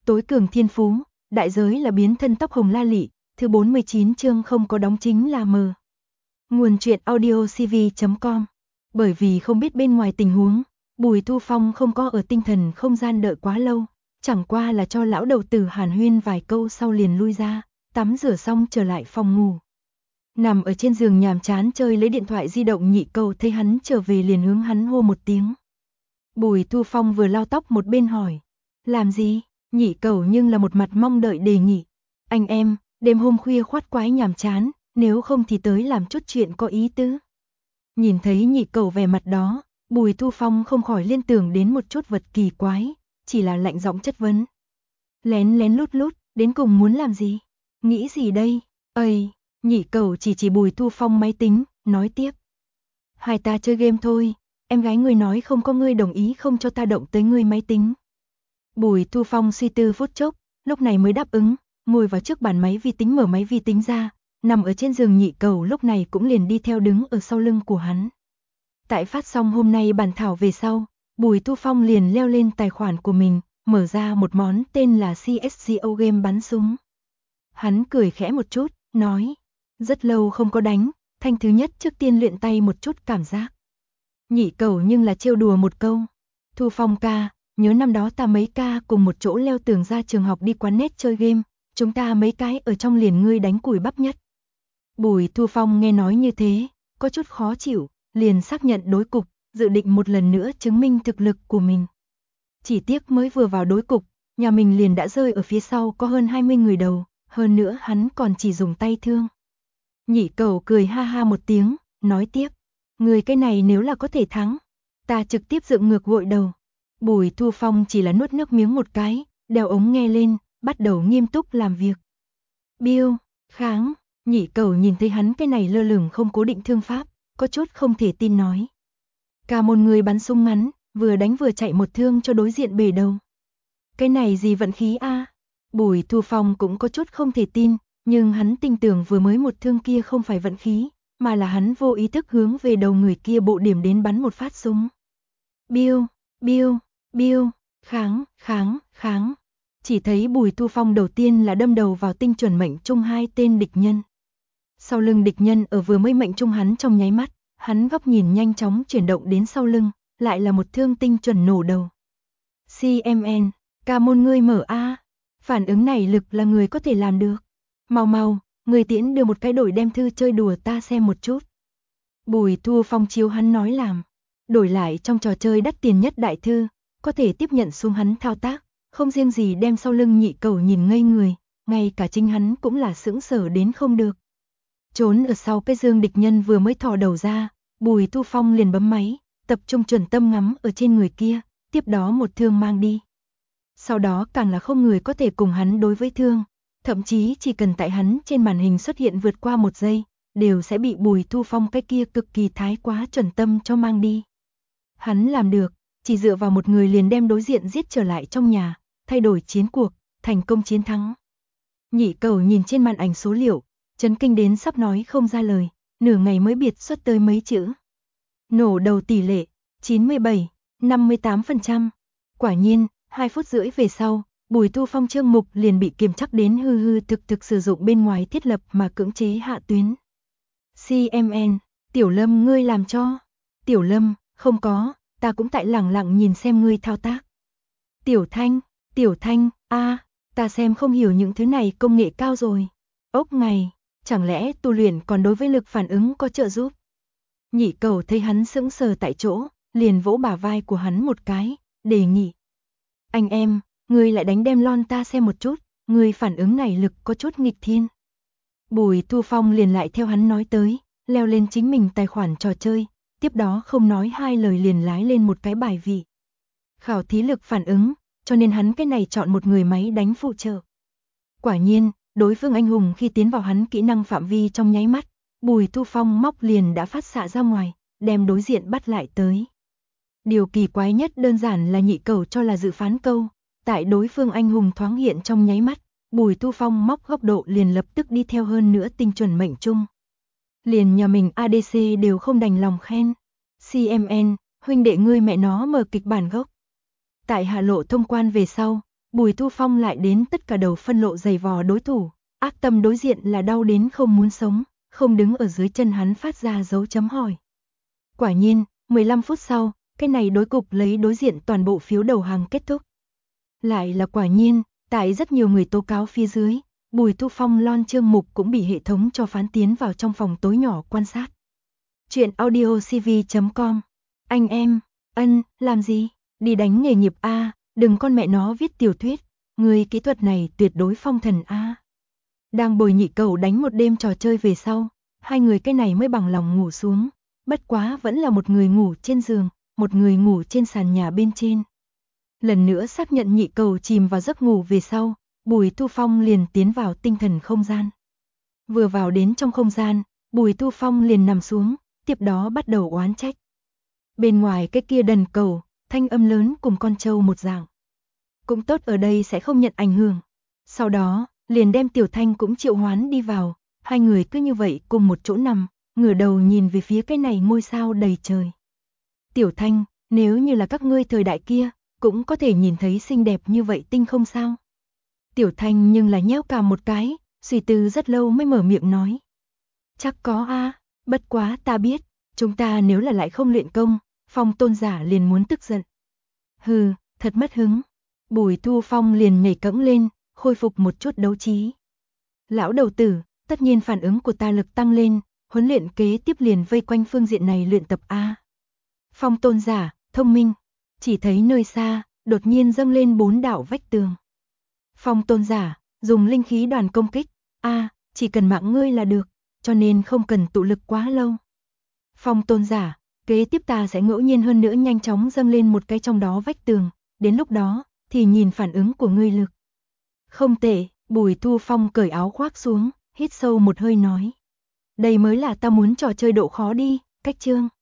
Tối cường thiên phú, đại giới là biến thân tóc hồng la lị, thứ 49 chương không có đóng chính là mờ. Nguồn truyện audio cv.com. Bởi vì không biết bên ngoài tình huống, Bùi Thu Phong không có ở tinh thần không gian đợi quá lâu, chẳng qua là cho lão đầu tử hàn huyên vài câu sau liền lui ra, tắm rửa xong trở lại phòng ngủ. Nằm ở trên giường nhàm chán chơi lấy điện thoại di động, Nhị Cầu thấy hắn trở về liền hướng hắn hô một tiếng. Bùi Thu Phong vừa lau tóc một bên hỏi, làm gì? Nhị Cầu nhưng là một mặt mong đợi đề nghị. Anh em, đêm hôm khuya khoát quái nhàm chán, nếu không thì tới làm chút chuyện có ý tứ. Nhìn thấy Nhị Cầu vẻ mặt đó, Bùi Thu Phong không khỏi liên tưởng đến một chút vật kỳ quái, chỉ là lạnh giọng chất vấn. Lén lén lút lút, đến cùng muốn làm gì? Nghĩ gì đây? Ây, Nhị Cầu chỉ Bùi Thu Phong máy tính, nói tiếp. Hai ta chơi game thôi, em gái ngươi nói không có ngươi đồng ý không cho ta động tới ngươi máy tính. Bùi Thu Phong suy tư phút chốc, lúc này mới đáp ứng, ngồi vào trước bàn máy vi tính mở máy vi tính ra, nằm ở trên giường Nhị Cầu lúc này cũng liền đi theo đứng ở sau lưng của hắn. Tại phát xong hôm nay bản thảo về sau, Bùi Thu Phong liền leo lên tài khoản của mình, mở ra một món tên là CSGO game bắn súng. Hắn cười khẽ một chút, nói, rất lâu không có đánh, thanh thứ nhất trước tiên luyện tay một chút cảm giác. Nhị Cầu nhưng là trêu đùa một câu, Thu Phong ca, nhớ năm đó ta mấy ca cùng một chỗ leo tường ra trường học đi quán net chơi game, chúng ta mấy cái ở trong liền ngươi đánh cùi bắp nhất. Bùi Thu Phong nghe nói như thế, có chút khó chịu, liền xác nhận đối cục, dự định một lần nữa chứng minh thực lực của mình. Chỉ tiếc mới vừa vào đối cục, nhà mình liền đã rơi ở phía sau có hơn 20 người đầu, hơn nữa hắn còn chỉ dùng tay thương. Nhị Cầu cười ha ha một tiếng, nói tiếp, người cái này nếu là có thể thắng, ta trực tiếp dựng ngược gội đầu. Bùi Thu Phong chỉ là nuốt nước miếng một cái, đeo ống nghe lên, bắt đầu nghiêm túc làm việc. Biêu, kháng, Nhị Cầu nhìn thấy hắn cái này lơ lửng không cố định thương pháp, có chút không thể tin nói. Cả một người bắn súng ngắn, vừa đánh vừa chạy một thương cho đối diện bể đầu. Cái này gì vận khí a? Bùi Thu Phong cũng có chút không thể tin, nhưng hắn tin tưởng vừa mới một thương kia không phải vận khí, mà là hắn vô ý thức hướng về đầu người kia bộ điểm đến bắn một phát súng. Biêu, biêu, biêu, kháng, kháng, kháng. Chỉ thấy Bùi Thu Phong đầu tiên là đâm đầu vào tinh chuẩn mệnh trung hai tên địch nhân. Sau lưng địch nhân ở vừa mới mệnh trung hắn trong nháy mắt, hắn góc nhìn nhanh chóng chuyển động đến sau lưng, lại là một thương tinh chuẩn nổ đầu. CMN, ca môn ngươi mở a. Phản ứng này lực là người có thể làm được. Mau mau, người tiễn đưa một cái đổi đem thư chơi đùa ta xem một chút. Bùi Thu Phong chiếu hắn nói làm. Đổi lại trong trò chơi đắt tiền nhất đại thư, có thể tiếp nhận xuống hắn thao tác, không riêng gì đem sau lưng Nhị Cầu nhìn ngây người, ngay cả chính hắn cũng là sững sờ đến không được. Trốn ở sau cái giường địch nhân vừa mới thò đầu ra, Bùi Thu Phong liền bấm máy, tập trung chuẩn tâm ngắm ở trên người kia, tiếp đó một thương mang đi. Sau đó càng là không người có thể cùng hắn đối với thương, thậm chí chỉ cần tại hắn trên màn hình xuất hiện vượt qua 1 giây, đều sẽ bị Bùi Thu Phong cái kia cực kỳ thái quá chuẩn tâm cho mang đi. Hắn làm được, chỉ dựa vào một người liền đem đối diện giết trở lại trong nhà, thay đổi chiến cuộc, thành công chiến thắng. Nhị Cầu nhìn trên màn ảnh số liệu, chấn kinh đến sắp nói không ra lời, nửa ngày mới biệt xuất tới mấy chữ. Nổ đầu tỷ lệ 97, 58%. Quả nhiên, 2 phút rưỡi về sau, Bùi Thu Phong chương mục liền bị kiểm chắc đến hư hư thực sử dụng bên ngoài thiết lập mà cưỡng chế hạ tuyến. CMN, Tiểu Lâm ngươi làm cho. Tiểu Lâm, không có, ta cũng tại lẳng lặng nhìn xem ngươi thao tác. Tiểu Thanh, ta xem không hiểu những thứ này công nghệ cao rồi. Ốc ngày, chẳng lẽ tu luyện còn đối với lực phản ứng có trợ giúp? Nhị Cầu thấy hắn sững sờ tại chỗ, liền vỗ bả vai của hắn một cái, đề nghị. Anh em, ngươi lại đánh đem lon ta xem một chút, ngươi phản ứng này lực có chút nghịch thiên. Bùi Thu Phong liền lại theo hắn nói tới, leo lên chính mình tài khoản trò chơi, tiếp đó không nói hai lời liền lái lên một cái bài vị. Khảo thí lực phản ứng, cho nên hắn cái này chọn một người máy đánh phụ trợ. Quả nhiên, đối phương anh hùng khi tiến vào hắn kỹ năng phạm vi trong nháy mắt, Bùi Thu Phong móc liền đã phát xạ ra ngoài, đem đối diện bắt lại tới. Điều kỳ quái nhất đơn giản là Nhị Cầu cho là dự phán câu, tại đối phương anh hùng thoáng hiện trong nháy mắt, Bùi Thu Phong móc góc độ liền lập tức đi theo hơn nữa tinh chuẩn mệnh trung. Liền nhà mình ADC đều không đành lòng khen. CMN, huynh đệ ngươi mẹ nó mở kịch bản gốc. Tại hạ lộ thông quan về sau, Bùi Thu Phong lại đến tất cả đầu phân lộ giày vò đối thủ, ác tâm đối diện là đau đến không muốn sống, không đứng ở dưới chân hắn phát ra dấu chấm hỏi. Quả nhiên, 15 phút sau, cái này đối cục lấy đối diện toàn bộ phiếu đầu hàng kết thúc. Lại là quả nhiên, tại rất nhiều người tố cáo phía dưới, Bùi Thu Phong lon chương mục cũng bị hệ thống cho phán tiến vào trong phòng tối nhỏ quan sát. Chuyện audio cv.com. Anh em, làm gì? Đi đánh nghề nghiệp A, đừng con mẹ nó viết tiểu thuyết, người kỹ thuật này tuyệt đối phong thần A. Đang bồi nhị cầu đánh một đêm trò chơi về sau, hai người cái này mới bằng lòng ngủ xuống, bất quá vẫn là một người ngủ trên giường, một người ngủ trên sàn nhà bên trên. Lần nữa xác nhận nhị cầu chìm vào giấc ngủ về sau, Bùi Thu Phong liền tiến vào tinh thần không gian. Vừa vào đến trong không gian, Bùi Thu Phong liền nằm xuống, tiếp đó bắt đầu oán trách. Bên ngoài cái kia đần cầu, thanh âm lớn cùng con trâu một dạng. Cũng tốt ở đây sẽ không nhận ảnh hưởng. Sau đó, liền đem Tiểu Thanh cũng triệu hoán đi vào, hai người cứ như vậy cùng một chỗ nằm, ngửa đầu nhìn về phía cái này ngôi sao đầy trời. Tiểu Thanh, nếu như là các ngươi thời đại kia, cũng có thể nhìn thấy xinh đẹp như vậy tinh không sao? Tiểu Thanh nhưng là nhéo cả một cái, suy tư rất lâu mới mở miệng nói. Chắc có a, bất quá ta biết, chúng ta nếu là lại không luyện công, Phong tôn giả liền muốn tức giận. Hừ, thật mất hứng. Bùi Thu Phong liền nhảy cẫng lên, khôi phục một chút đấu trí. Lão đầu tử, tất nhiên phản ứng của ta lực tăng lên, huấn luyện kế tiếp liền vây quanh phương diện này luyện tập a. Phong tôn giả, thông minh, chỉ thấy nơi xa, đột nhiên dâng lên 4 đạo vách tường. Phong tôn giả, dùng linh khí đoàn công kích, chỉ cần mạng ngươi là được, cho nên không cần tụ lực quá lâu. Phong tôn giả, kế tiếp ta sẽ ngẫu nhiên hơn nữa nhanh chóng dâng lên một cái trong đó vách tường, đến lúc đó, thì nhìn phản ứng của ngươi lực. Không tệ, Bùi Thu Phong cởi áo khoác xuống, hít sâu một hơi nói. Đây mới là ta muốn trò chơi độ khó đi, cách chương.